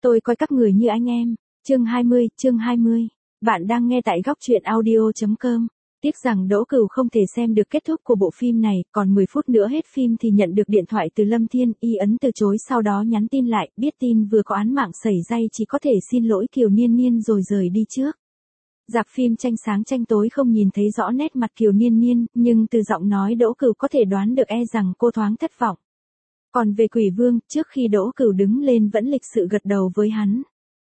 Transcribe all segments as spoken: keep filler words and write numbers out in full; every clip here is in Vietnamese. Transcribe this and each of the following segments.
Tôi coi các người như anh em. Chương hai mươi, chương hai mươi. Bạn đang nghe tại góc truyện audio chấm com. Tiếc rằng Đỗ Cửu không thể xem được kết thúc của bộ phim này, còn mười phút nữa hết phim thì nhận được điện thoại từ Lâm Thiên, y ấn từ chối sau đó nhắn tin lại, biết tin vừa có án mạng xảy ra chỉ có thể xin lỗi Kiều Niên Niên rồi rời đi trước. Rạp phim tranh sáng tranh tối không nhìn thấy rõ nét mặt Kiều Niên Niên, nhưng từ giọng nói Đỗ Cửu có thể đoán được e rằng cô thoáng thất vọng. Còn về Quỷ Vương, trước khi Đỗ Cửu đứng lên vẫn lịch sự gật đầu với hắn.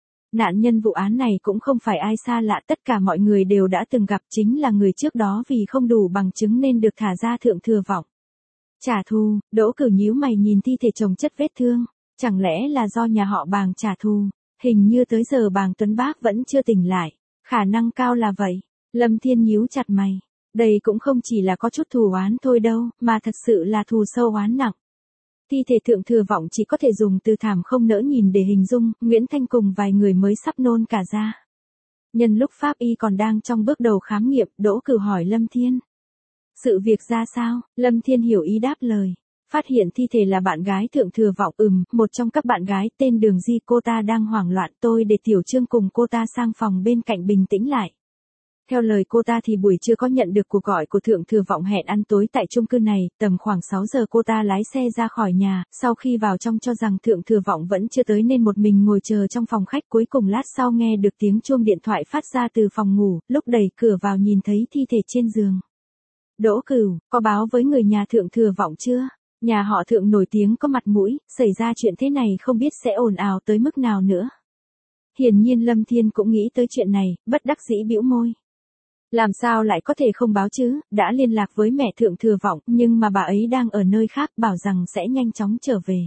Nạn nhân vụ án này cũng không phải ai xa lạ, tất cả mọi người đều đã từng gặp, chính là người trước đó vì không đủ bằng chứng nên được thả ra Thượng Thừa Vọng. Trả thù, Đỗ Cửu nhíu mày nhìn thi thể chồng chất vết thương, chẳng lẽ là do nhà họ Bàng trả thù, hình như tới giờ Bàng Tuấn Bác vẫn chưa tỉnh lại, khả năng cao là vậy. Lâm Thiên nhíu chặt mày, đây cũng không chỉ là có chút thù oán thôi đâu, mà thật sự là thù sâu oán nặng. Thi thể Thượng Thừa Vọng chỉ có thể dùng từ thảm không nỡ nhìn để hình dung, Nguyễn Thanh cùng vài người mới sắp nôn cả ra. Nhân lúc pháp y còn đang trong bước đầu khám nghiệm, Đỗ Cửu hỏi Lâm Thiên. Sự việc ra sao? Lâm Thiên hiểu ý đáp lời. Phát hiện thi thể là bạn gái Thượng Thừa Vọng, ừm, một trong các bạn gái tên Đường Di, cô ta đang hoảng loạn, tôi để Tiểu Trương cùng cô ta sang phòng bên cạnh bình tĩnh lại. Theo lời cô ta thì buổi trưa có nhận được cuộc gọi của Thượng Thừa Vọng hẹn ăn tối tại chung cư này, tầm khoảng sáu giờ cô ta lái xe ra khỏi nhà, sau khi vào trong cho rằng Thượng Thừa Vọng vẫn chưa tới nên một mình ngồi chờ trong phòng khách, cuối cùng lát sau nghe được tiếng chuông điện thoại phát ra từ phòng ngủ, lúc đẩy cửa vào nhìn thấy thi thể trên giường. Đỗ Cửu, có báo với người nhà Thượng Thừa Vọng chưa? Nhà họ Thượng nổi tiếng có mặt mũi, xảy ra chuyện thế này không biết sẽ ồn ào tới mức nào nữa. Hiển nhiên Lâm Thiên cũng nghĩ tới chuyện này, bất đắc dĩ bĩu môi. Làm sao lại có thể không báo chứ, đã liên lạc với mẹ Thượng Thừa Vọng, nhưng mà bà ấy đang ở nơi khác, bảo rằng sẽ nhanh chóng trở về.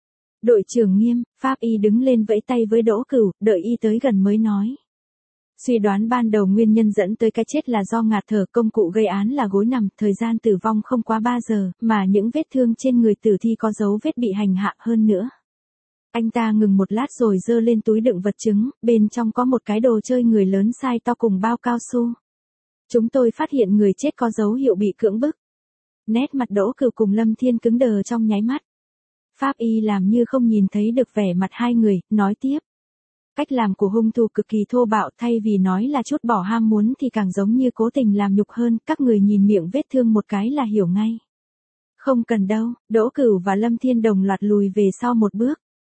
Đội trưởng Nghiêm, pháp y đứng lên vẫy tay với Đỗ Cửu, đợi y tới gần mới nói. Suy đoán ban đầu nguyên nhân dẫn tới cái chết là do ngạt thở, công cụ gây án là gối nằm, thời gian tử vong không quá ba giờ, mà những vết thương trên người tử thi có dấu vết bị hành hạ hơn nữa. Anh ta ngừng một lát rồi giơ lên túi đựng vật chứng, bên trong có một cái đồ chơi người lớn size to cùng bao cao su. Chúng tôi phát hiện người chết có dấu hiệu bị cưỡng bức. Nét mặt Đỗ Cửu cùng Lâm Thiên cứng đờ trong nháy mắt. Pháp y làm như không nhìn thấy được vẻ mặt hai người, nói tiếp. Cách làm của hung thủ cực kỳ thô bạo, thay vì nói là chút bỏ ham muốn thì càng giống như cố tình làm nhục hơn, các người nhìn miệng vết thương một cái là hiểu ngay. Không cần đâu, Đỗ Cửu và Lâm Thiên đồng loạt lùi về sau một bước.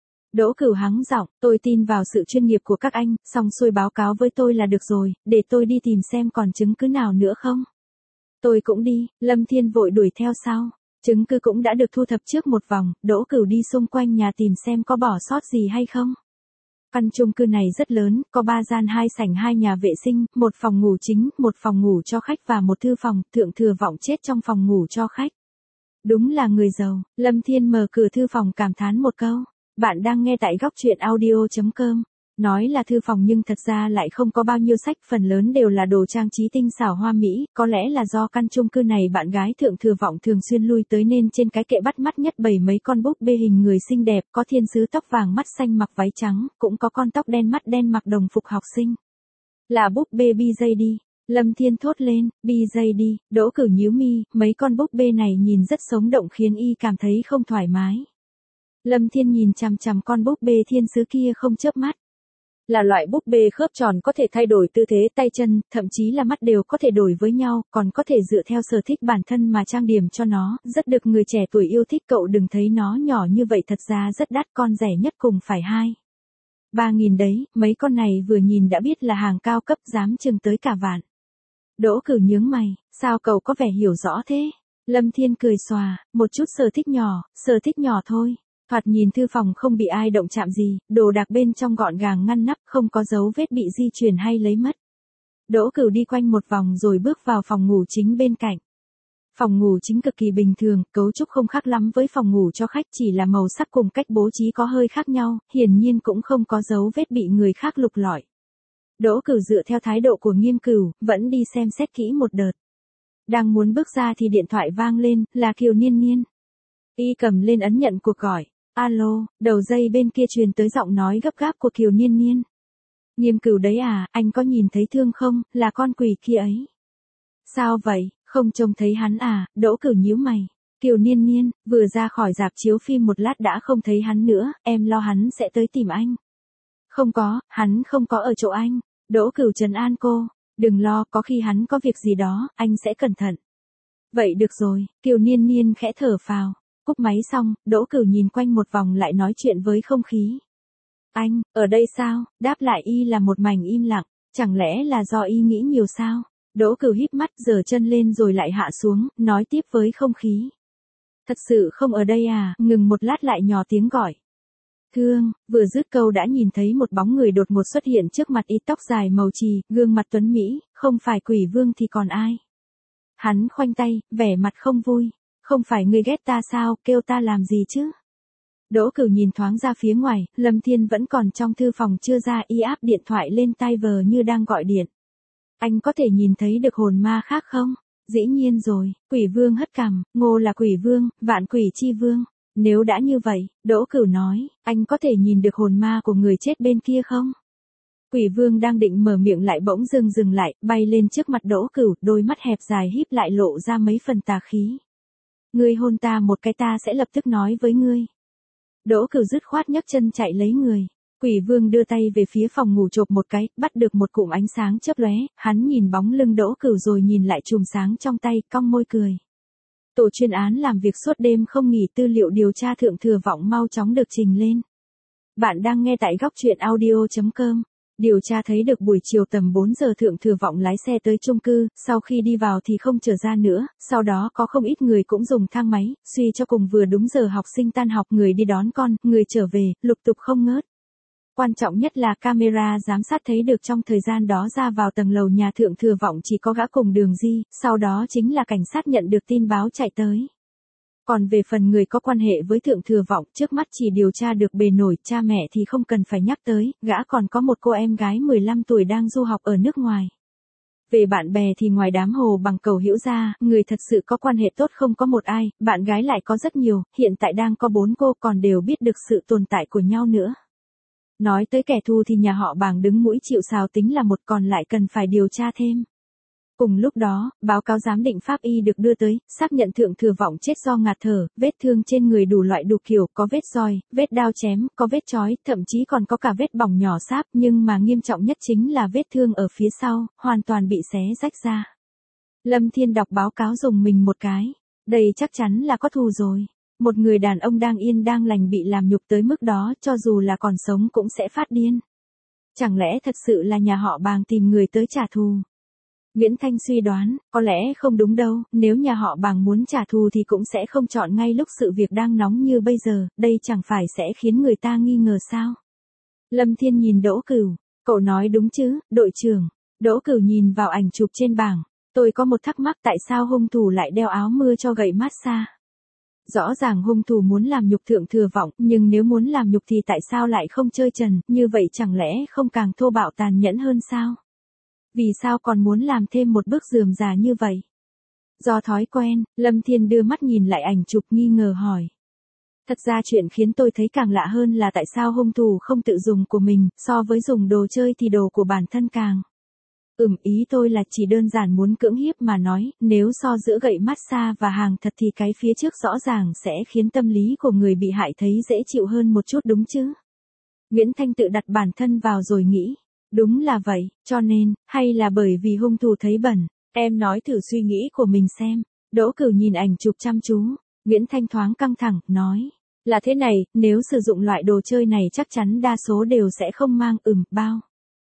Đỗ Cửu hắng giọng, tôi tin vào sự chuyên nghiệp của các anh, xong xuôi báo cáo với tôi là được rồi, để tôi đi tìm xem còn chứng cứ nào nữa không. Tôi cũng đi, Lâm Thiên vội đuổi theo sau. Chứng cứ cũng đã được thu thập trước một vòng, Đỗ Cửu đi xung quanh nhà tìm xem có bỏ sót gì hay không. Căn chung cư này rất lớn, có ba gian hai sảnh hai nhà vệ sinh, một phòng ngủ chính, một phòng ngủ cho khách và một thư phòng, Thượng Thừa Vọng chết trong phòng ngủ cho khách. Đúng là người giàu, Lâm Thiên mở cửa thư phòng cảm thán một câu. Bạn đang nghe tại góc truyện audio chấm com. Nói là thư phòng nhưng thật ra lại không có bao nhiêu sách, phần lớn đều là đồ trang trí tinh xảo hoa mỹ, có lẽ là do căn chung cư này bạn gái Thượng Thừa Vọng thường xuyên lui tới nên trên cái kệ bắt mắt nhất bày mấy con búp bê hình người xinh đẹp, có thiên sứ tóc vàng mắt xanh mặc váy trắng, cũng có con tóc đen mắt đen mặc đồng phục học sinh. Là búp bê bê gi đi. Lâm Thiên thốt lên, bê gi đi, Đỗ Cửu nhíu mi, mấy con búp bê này nhìn rất sống động khiến y cảm thấy không thoải mái. Lâm Thiên nhìn chằm chằm con búp bê thiên sứ kia không chớp mắt. Là loại búp bê khớp tròn có thể thay đổi tư thế tay chân, thậm chí là mắt đều có thể đổi với nhau, còn có thể dựa theo sở thích bản thân mà trang điểm cho nó, rất được người trẻ tuổi yêu thích. Cậu đừng thấy nó nhỏ như vậy, thật ra rất đắt, con rẻ nhất cùng phải hai ba nghìn đấy, mấy con này vừa nhìn đã biết là hàng cao cấp, dám chừng tới cả vạn. Đỗ Cửu nhướng mày, sao cậu có vẻ hiểu rõ thế? Lâm Thiên cười xòa, một chút sở thích nhỏ, sở thích nhỏ thôi. Thoạt nhìn thư phòng không bị ai động chạm gì, đồ đạc bên trong gọn gàng ngăn nắp, không có dấu vết bị di chuyển hay lấy mất. Đỗ Cửu đi quanh một vòng rồi bước vào phòng ngủ chính bên cạnh. Phòng ngủ chính cực kỳ bình thường, cấu trúc không khác lắm với phòng ngủ cho khách, chỉ là màu sắc cùng cách bố trí có hơi khác nhau, hiển nhiên cũng không có dấu vết bị người khác lục lọi. Đỗ Cửu dựa theo thái độ của Nghiêm Cửu, vẫn đi xem xét kỹ một đợt. Đang muốn bước ra thì điện thoại vang lên, là Kiều Niên Niên. Y cầm lên ấn nhận cuộc gọi. Alo, đầu dây bên kia truyền tới giọng nói gấp gáp của Kiều Niên Niên. Nghiêm Cửu đấy à, anh có nhìn thấy Thương không, là con quỷ kia ấy. Sao vậy, không trông thấy hắn à? Đỗ Cửu nhíu mày. Kiều Niên Niên, vừa ra khỏi rạp chiếu phim một lát đã không thấy hắn nữa, em lo hắn sẽ tới tìm anh. Không có, hắn không có ở chỗ anh. Đỗ Cửu trấn an cô. Đừng lo, có khi hắn có việc gì đó, anh sẽ cẩn thận. Vậy được rồi, Kiều Niên Niên khẽ thở phào. Cúp máy xong, Đỗ Cửu nhìn quanh một vòng lại nói chuyện với không khí. Anh, ở đây sao? Đáp lại y là một mảnh im lặng. Chẳng lẽ là do y nghĩ nhiều sao? Đỗ Cửu híp mắt giở chân lên rồi lại hạ xuống, nói tiếp với không khí. Thật sự không ở đây à? Ngừng một lát lại nhỏ tiếng gọi. Thương, vừa dứt câu đã nhìn thấy một bóng người đột ngột xuất hiện trước mặt y, tóc dài màu chì, gương mặt tuấn mỹ, không phải Quỷ Vương thì còn ai. Hắn khoanh tay, vẻ mặt không vui. Không phải ngươi ghét ta sao, kêu ta làm gì chứ? Đỗ Cửu nhìn thoáng ra phía ngoài, Lâm Thiên vẫn còn trong thư phòng chưa ra, y áp điện thoại lên tai vờ như đang gọi điện. Anh có thể nhìn thấy được hồn ma khác không? Dĩ nhiên rồi, Quỷ Vương hất cằm, Ngô là Quỷ Vương, Vạn Quỷ Chi Vương. Nếu đã như vậy, Đỗ Cửu nói, anh có thể nhìn được hồn ma của người chết bên kia không? Quỷ Vương đang định mở miệng lại bỗng dưng dừng lại, bay lên trước mặt Đỗ Cửu, đôi mắt hẹp dài híp lại lộ ra mấy phần tà khí. Ngươi hôn ta một cái ta sẽ lập tức nói với ngươi. Đỗ Cửu dứt khoát nhấc chân chạy lấy người. Quỷ Vương đưa tay về phía phòng ngủ chộp một cái, bắt được một cụm ánh sáng chớp lóe, hắn nhìn bóng lưng Đỗ Cửu rồi nhìn lại chùm sáng trong tay, cong môi cười. Tổ chuyên án làm việc suốt đêm không nghỉ, tư liệu điều tra thượng thừa vọng mau chóng được trình lên. Bạn đang nghe tại góc truyện audio chấm com. Điều tra thấy được buổi chiều tầm bốn giờ thượng thừa vọng lái xe tới chung cư, sau khi đi vào thì không trở ra nữa, sau đó có không ít người cũng dùng thang máy, suy cho cùng vừa đúng giờ học sinh tan học, người đi đón con, người trở về, lục tục không ngớt. Quan trọng nhất là camera giám sát thấy được trong thời gian đó ra vào tầng lầu nhà thượng thừa vọng chỉ có gã cùng Đường Di, sau đó chính là cảnh sát nhận được tin báo chạy tới. Còn về phần người có quan hệ với thượng thừa vọng, trước mắt chỉ điều tra được bề nổi, cha mẹ thì không cần phải nhắc tới, gã còn có một cô em gái mười lăm tuổi đang du học ở nước ngoài. Về bạn bè thì ngoài đám Hồ Bằng Cầu Hữu ra, người thật sự có quan hệ tốt không có một ai, bạn gái lại có rất nhiều, hiện tại đang có bốn cô còn đều biết được sự tồn tại của nhau nữa. Nói tới kẻ thù thì nhà họ Bàng đứng mũi chịu sào tính là một, còn lại cần phải điều tra thêm. Cùng lúc đó, báo cáo giám định pháp y được đưa tới, xác nhận thượng thừa vọng chết do ngạt thở, vết thương trên người đủ loại đủ kiểu, có vết roi, vết đao chém, có vết chói, thậm chí còn có cả vết bỏng nhỏ sáp, nhưng mà nghiêm trọng nhất chính là vết thương ở phía sau, hoàn toàn bị xé rách ra. Lâm Thiên đọc báo cáo dùng mình một cái. Đây chắc chắn là có thù rồi. Một người đàn ông đang yên đang lành bị làm nhục tới mức đó, cho dù là còn sống cũng sẽ phát điên. Chẳng lẽ thật sự là nhà họ Bàng tìm người tới trả thù? Nguyễn Thanh suy đoán, có lẽ không đúng đâu, nếu nhà họ Bàng muốn trả thù thì cũng sẽ không chọn ngay lúc sự việc đang nóng như bây giờ, đây chẳng phải sẽ khiến người ta nghi ngờ sao? Lâm Thiên nhìn Đỗ Cửu, cậu nói đúng chứ, đội trưởng. Đỗ Cửu nhìn vào ảnh chụp trên bảng, tôi có một thắc mắc, tại sao hung thủ lại đeo áo mưa cho gậy massage? Rõ ràng hung thủ muốn làm nhục thượng thừa vọng, nhưng nếu muốn làm nhục thì tại sao lại không chơi trần, như vậy chẳng lẽ không càng thô bạo tàn nhẫn hơn sao? Vì sao còn muốn làm thêm một bước rườm rà như vậy? Do thói quen, Lâm Thiên đưa mắt nhìn lại ảnh chụp nghi ngờ hỏi. Thật ra chuyện khiến tôi thấy càng lạ hơn là tại sao hung thủ không tự dùng của mình, so với dùng đồ chơi thì đồ của bản thân càng. Ừm, ý tôi là chỉ đơn giản muốn cưỡng hiếp mà nói, nếu so giữa gậy massage và hàng thật thì cái phía trước rõ ràng sẽ khiến tâm lý của người bị hại thấy dễ chịu hơn một chút đúng chứ? Nguyễn Thanh tự đặt bản thân vào rồi nghĩ. Đúng là vậy, cho nên, hay là bởi vì hung thủ thấy bẩn, em nói thử suy nghĩ của mình xem. Đỗ Cửu nhìn ảnh chụp chăm chú, Nguyễn Thanh thoáng căng thẳng, nói. Là thế này, nếu sử dụng loại đồ chơi này chắc chắn đa số đều sẽ không mang ừm bao.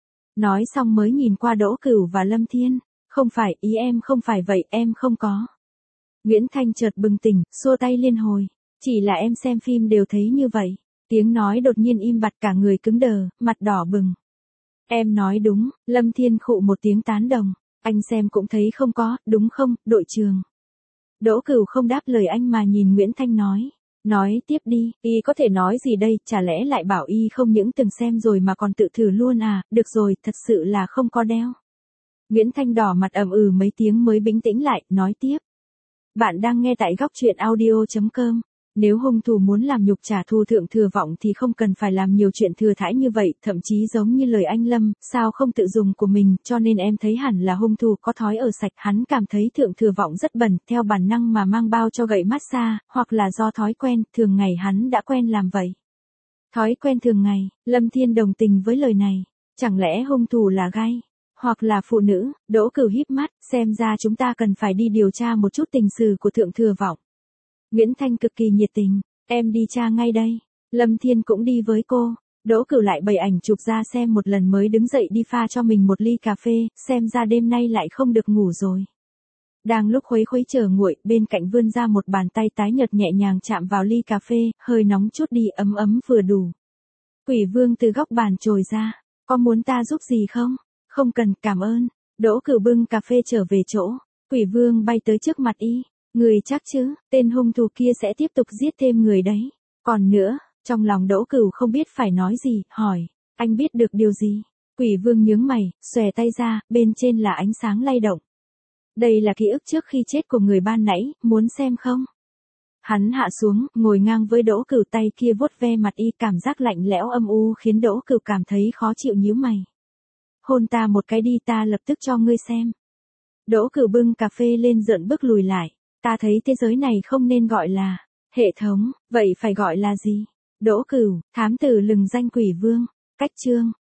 Nói xong mới nhìn qua Đỗ Cửu và Lâm Thiên. Không phải, ý em không phải vậy, em không có. Nguyễn Thanh chợt bừng tỉnh, xua tay liên hồi. Chỉ là em xem phim đều thấy như vậy. Tiếng nói đột nhiên im bặt, cả người cứng đờ, mặt đỏ bừng. Em nói đúng, Lâm Thiên khụ một tiếng tán đồng. Anh xem cũng thấy không có, đúng không, đội trưởng? Đỗ Cửu không đáp lời anh mà nhìn Nguyễn Thanh nói. Nói tiếp đi, y có thể nói gì đây, chả lẽ lại bảo y không những từng xem rồi mà còn tự thử luôn à, được rồi, thật sự là không có đeo. Nguyễn Thanh đỏ mặt ậm ừ mấy tiếng mới bình tĩnh lại, nói tiếp. Bạn đang nghe tại góc truyện audio chấm com. Nếu hung thủ muốn làm nhục trả thù thượng thừa vọng thì không cần phải làm nhiều chuyện thừa thãi như vậy, thậm chí giống như lời anh Lâm, sao không tự dùng của mình, cho nên em thấy hẳn là hung thủ có thói ở sạch, hắn cảm thấy thượng thừa vọng rất bẩn, theo bản năng mà mang bao cho gậy massage, hoặc là do thói quen, thường ngày hắn đã quen làm vậy. Thói quen thường ngày, Lâm Thiên đồng tình với lời này. Chẳng lẽ hung thủ là gay? Hoặc là phụ nữ? Đỗ Cửu híp mắt, xem ra chúng ta cần phải đi điều tra một chút tình sử của Thượng Thừa Vọng. Nguyễn Thanh cực kỳ nhiệt tình, em đi tra ngay đây. Lâm Thiên cũng đi với cô. Đỗ Cửu lại bày ảnh chụp ra xem một lần mới đứng dậy đi pha cho mình một ly cà phê, xem ra đêm nay lại không được ngủ rồi. Đang lúc khuấy khuấy chờ nguội, bên cạnh vươn ra một bàn tay tái nhợt nhẹ nhàng chạm vào ly cà phê, hơi nóng chút đi, ấm ấm vừa đủ. Quỷ Vương từ góc bàn trồi ra, có muốn ta giúp gì không? Không cần, cảm ơn. Đỗ Cửu bưng cà phê trở về chỗ. Quỷ Vương bay tới trước mặt y. Người chắc chứ, tên hung thủ kia sẽ tiếp tục giết thêm người đấy. Còn nữa, trong lòng Đỗ Cửu không biết phải nói gì, hỏi, anh biết được điều gì? Quỷ Vương nhướng mày, xòe tay ra, bên trên là ánh sáng lay động. Đây là ký ức trước khi chết của người ban nãy, muốn xem không? Hắn hạ xuống, ngồi ngang với Đỗ Cửu, tay kia vuốt ve mặt y, cảm giác lạnh lẽo âm u khiến Đỗ Cửu cảm thấy khó chịu, nhíu mày. Hôn ta một cái đi, ta lập tức cho ngươi xem. Đỗ Cửu bưng cà phê lên rợn bước lùi lại. Ta thấy thế giới này không nên gọi là hệ thống, vậy phải gọi là gì? Đỗ Cửu, thám tử lừng danh Quỷ Vương. Cách chương.